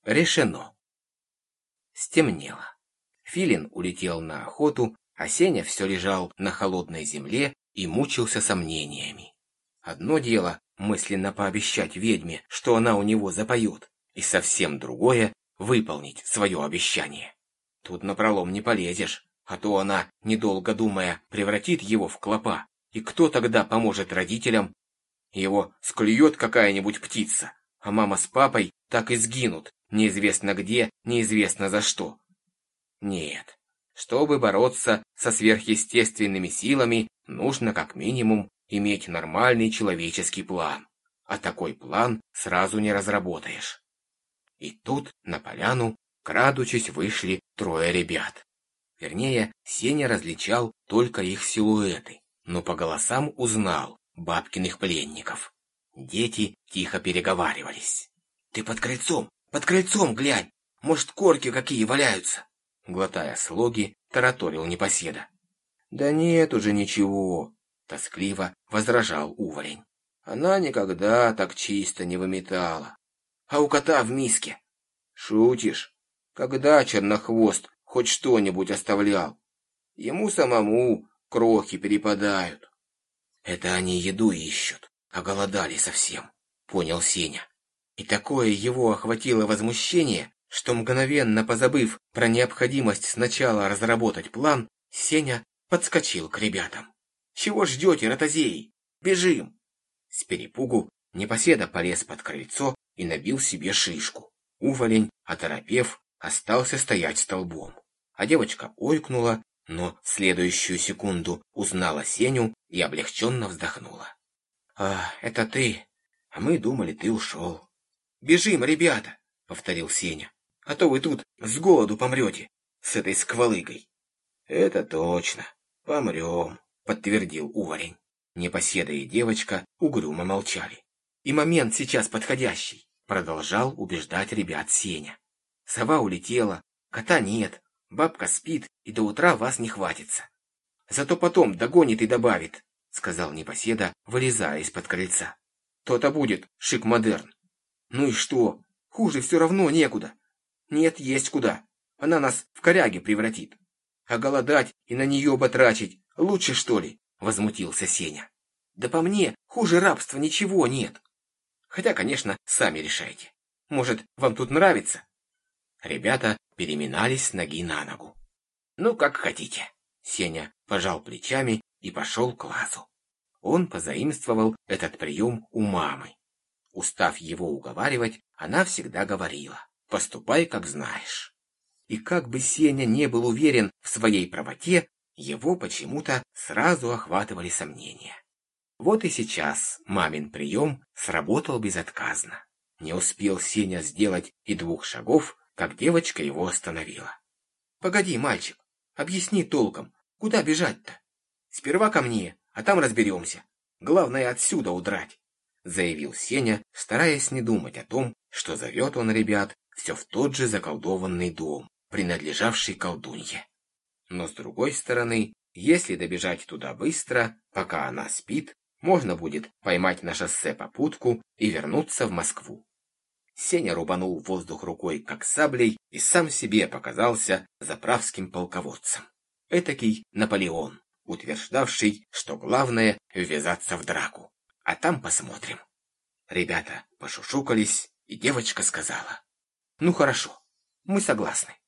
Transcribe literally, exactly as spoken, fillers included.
Решено. Стемнело. Филин улетел на охоту, а Сеня все лежал на холодной земле и мучился сомнениями. Одно дело мысленно пообещать ведьме, что она у него запоет, и совсем другое — выполнить свое обещание. Тут напролом не полезешь, а то она, недолго думая, превратит его в клопа. И кто тогда поможет родителям? Его склюет какая-нибудь птица, а мама с папой так и сгинут, неизвестно где, неизвестно за что. Нет, чтобы бороться со сверхъестественными силами, нужно как минимум иметь нормальный человеческий план. А такой план сразу не разработаешь. И тут на поляну, крадучись, вышли трое ребят. Вернее, Сеня различал только их силуэты, но по голосам узнал бабкиных пленников. Дети тихо переговаривались. «Ты под крыльцом, под крыльцом глянь! Может, корки какие валяются?» Глотая слоги, тараторил непоседа. «Да нет уже ничего», — тоскливо возражал уволень. «Она никогда так чисто не выметала. А у кота в миске». «Шутишь? Когда чернохвост хоть что-нибудь оставлял? Ему самому крохи перепадают». «Это они еду ищут, оголодали совсем», — понял Сеня. И такое его охватило возмущение, что, мгновенно позабыв про необходимость сначала разработать план, Сеня подскочил к ребятам. «Чего ждете, ротозеи? Бежим!» С перепугу непоседа полез под крыльцо и набил себе шишку. Уволень, оторопев, остался стоять столбом. А девочка ойкнула, но в следующую секунду узнала Сеню и облегченно вздохнула. «А, это ты? А мы думали, ты ушел». «Бежим, ребята!» — повторил Сеня. «А то вы тут с голоду помрете с этой сквалыгой». «Это точно, помрем», — подтвердил уволень. Непоседа и девочка угрюмо молчали. «И момент сейчас подходящий», — продолжал убеждать ребят Сеня. «Сова улетела, кота нет, бабка спит, и до утра вас не хватится. Зато потом догонит и добавит», — сказал непоседа, вылезая из-под крыльца. «То-то будет шик-модерн». «Ну и что? Хуже все равно некуда». «Нет, есть куда. Она нас в коряги превратит. А голодать и на нее батрачить лучше, что ли?» — возмутился Сеня. «Да по мне, хуже рабства ничего нет. Хотя, конечно, сами решайте. Может, вам тут нравится?» Ребята переминались с ноги на ногу. «Ну, как хотите». Сеня пожал плечами и пошел к лазу. Он позаимствовал этот прием у мамы. Устав его уговаривать, она всегда говорила: «Поступай, как знаешь». И как бы Сеня не был уверен в своей правоте, его почему-то сразу охватывали сомнения. Вот и сейчас мамин прием сработал безотказно. Не успел Сеня сделать и двух шагов, как девочка его остановила. «Погоди, мальчик, объясни толком, куда бежать-то? Сперва ко мне, а там разберемся. Главное отсюда удрать», — заявил Сеня, стараясь не думать о том, что зовет он ребят все в тот же заколдованный дом, принадлежавший колдунье. Но с другой стороны, если добежать туда быстро, пока она спит, можно будет поймать на шоссе попутку и вернуться в Москву. Сеня рубанул воздух рукой, как саблей, и сам себе показался заправским полководцем. Этакий Наполеон, утверждавший, что главное — ввязаться в драку. А там посмотрим. Ребята пошушукались, и девочка сказала: «Ну хорошо, мы согласны».